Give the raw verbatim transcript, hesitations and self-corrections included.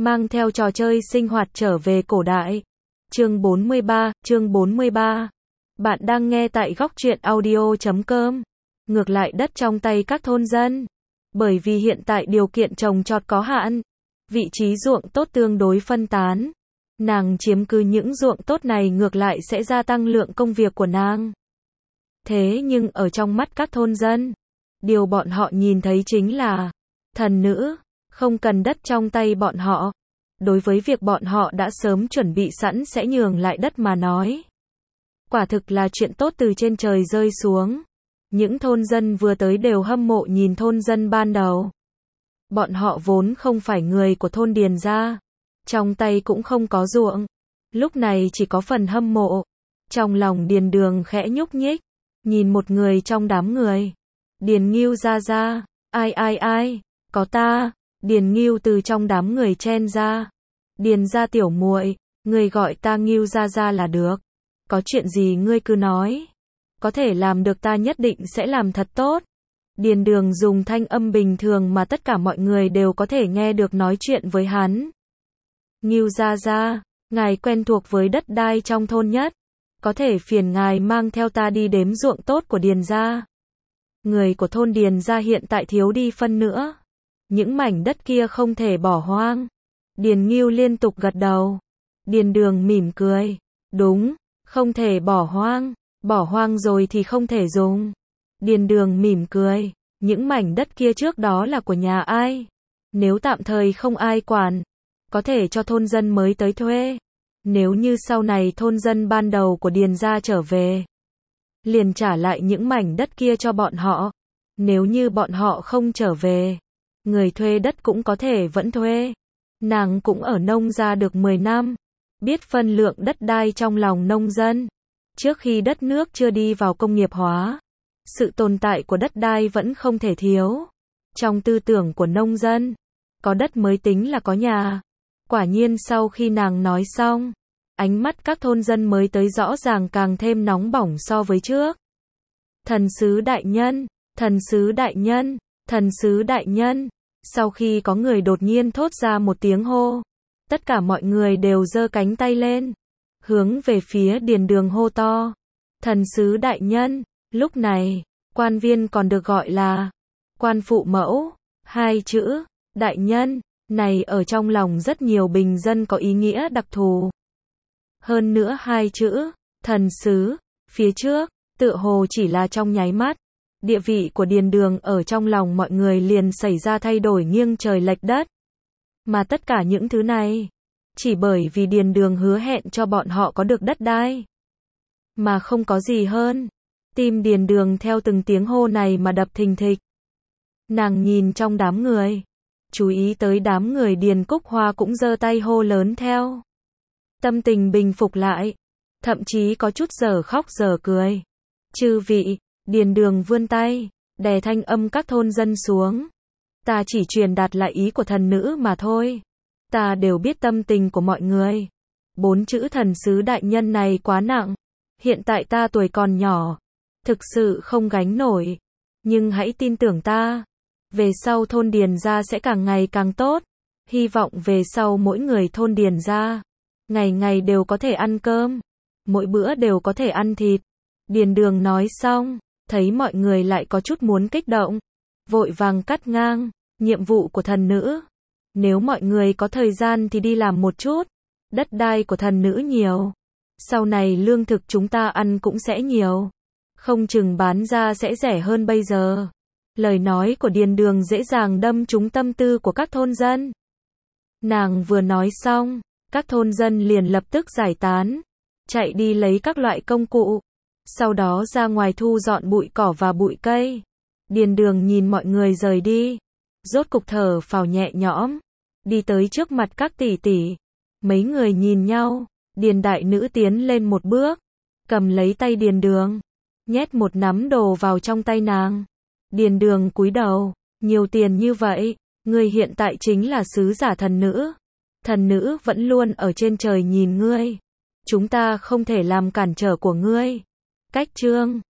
mang theo trò chơi sinh hoạt trở về cổ đại. Chương bốn mươi ba, chương bốn mươi ba. Bạn đang nghe tại góc truyện audio chấm com. Ngược lại đất trong tay các thôn dân. Bởi vì hiện tại điều kiện trồng trọt có hạn, vị trí ruộng tốt tương đối phân tán. Nàng chiếm cứ những ruộng tốt này ngược lại sẽ gia tăng lượng công việc của nàng. Thế nhưng ở trong mắt các thôn dân, điều bọn họ nhìn thấy chính là thần nữ, không cần đất trong tay bọn họ. Đối với việc bọn họ đã sớm chuẩn bị sẵn sẽ nhường lại đất mà nói, quả thực là chuyện tốt từ trên trời rơi xuống. Những thôn dân vừa tới đều hâm mộ nhìn thôn dân ban đầu. Bọn họ vốn không phải người của thôn Điền gia, trong tay cũng không có ruộng, lúc này chỉ có phần hâm mộ. Trong lòng Điền Đường khẽ nhúc nhích, nhìn một người trong đám người. Điền Ngưu gia gia, ai ai ai, có ta. Điền Ngưu từ trong đám người chen ra. Điền gia tiểu muội, ngươi gọi ta Ngưu gia gia là được. Có chuyện gì ngươi cứ nói. Có thể làm được ta nhất định sẽ làm thật tốt. Điền Đường dùng thanh âm bình thường mà tất cả mọi người đều có thể nghe được nói chuyện với hắn. Ngưu gia gia, ngài quen thuộc với đất đai trong thôn nhất. Có thể phiền ngài mang theo ta đi đếm ruộng tốt của Điền gia. Người của thôn Điền gia hiện tại thiếu đi phân nữa. Những mảnh đất kia không thể bỏ hoang. Điền Ngưu liên tục gật đầu. Điền Đường mỉm cười. Đúng, không thể bỏ hoang. Bỏ hoang rồi thì không thể dùng. Điền Đường mỉm cười. Những mảnh đất kia trước đó là của nhà ai? Nếu tạm thời không ai quản, có thể cho thôn dân mới tới thuê. Nếu như sau này thôn dân ban đầu của Điền gia trở về, liền trả lại những mảnh đất kia cho bọn họ. Nếu như bọn họ không trở về, người thuê đất cũng có thể vẫn thuê. Nàng cũng ở nông gia được mười năm, biết phân lượng đất đai trong lòng nông dân. Trước khi đất nước chưa đi vào công nghiệp hóa, sự tồn tại của đất đai vẫn không thể thiếu. Trong tư tưởng của nông dân, có đất mới tính là có nhà. Quả nhiên sau khi nàng nói xong, ánh mắt các thôn dân mới tới rõ ràng càng thêm nóng bỏng so với trước. Thần sứ đại nhân, thần sứ đại nhân, thần sứ đại nhân. Sau khi có người đột nhiên thốt ra một tiếng hô, tất cả mọi người đều giơ cánh tay lên, hướng về phía Điền Đường hô to. Thần sứ đại nhân. Lúc này, quan viên còn được gọi là quan phụ mẫu. Hai chữ, đại nhân, này ở trong lòng rất nhiều bình dân có ý nghĩa đặc thù. Hơn nữa hai chữ, thần sứ, phía trước, tựa hồ chỉ là trong nháy mắt. Địa vị của Điền Đường ở trong lòng mọi người liền xảy ra thay đổi nghiêng trời lệch đất. Mà tất cả những thứ này, chỉ bởi vì Điền Đường hứa hẹn cho bọn họ có được đất đai. Mà không có gì hơn. Tim Điền Đường theo từng tiếng hô này mà đập thình thịch. Nàng nhìn trong đám người, chú ý tới đám người Điền Cúc Hoa cũng giơ tay hô lớn theo. Tâm tình bình phục lại, thậm chí có chút giờ khóc giờ cười. Chư vị, Điền Đường vươn tay, đè thanh âm các thôn dân xuống. Ta chỉ truyền đạt lại ý của thần nữ mà thôi. Ta đều biết tâm tình của mọi người. Bốn chữ thần sứ đại nhân này quá nặng. Hiện tại ta tuổi còn nhỏ, thực sự không gánh nổi. Nhưng hãy tin tưởng ta. Về sau thôn Điền gia sẽ càng ngày càng tốt. Hy vọng về sau mỗi người thôn Điền gia, ngày ngày đều có thể ăn cơm. Mỗi bữa đều có thể ăn thịt. Điền Đường nói xong, thấy mọi người lại có chút muốn kích động. Vội vàng cắt ngang, nhiệm vụ của thần nữ. Nếu mọi người có thời gian thì đi làm một chút. Đất đai của thần nữ nhiều. Sau này lương thực chúng ta ăn cũng sẽ nhiều. Không chừng bán ra sẽ rẻ hơn bây giờ. Lời nói của Điền Đường dễ dàng đâm trúng tâm tư của các thôn dân. Nàng vừa nói xong, các thôn dân liền lập tức giải tán, chạy đi lấy các loại công cụ. Sau đó ra ngoài thu dọn bụi cỏ và bụi cây. Điền Đường nhìn mọi người rời đi, rốt cục thở phào nhẹ nhõm, đi tới trước mặt các tỷ tỷ. Mấy người nhìn nhau, Điền đại nữ tiến lên một bước, cầm lấy tay Điền Đường, nhét một nắm đồ vào trong tay nàng. Điền Đường cúi đầu, nhiều tiền như vậy, ngươi hiện tại chính là sứ giả thần nữ. Thần nữ vẫn luôn ở trên trời nhìn ngươi. Chúng ta không thể làm cản trở của ngươi. Cách chương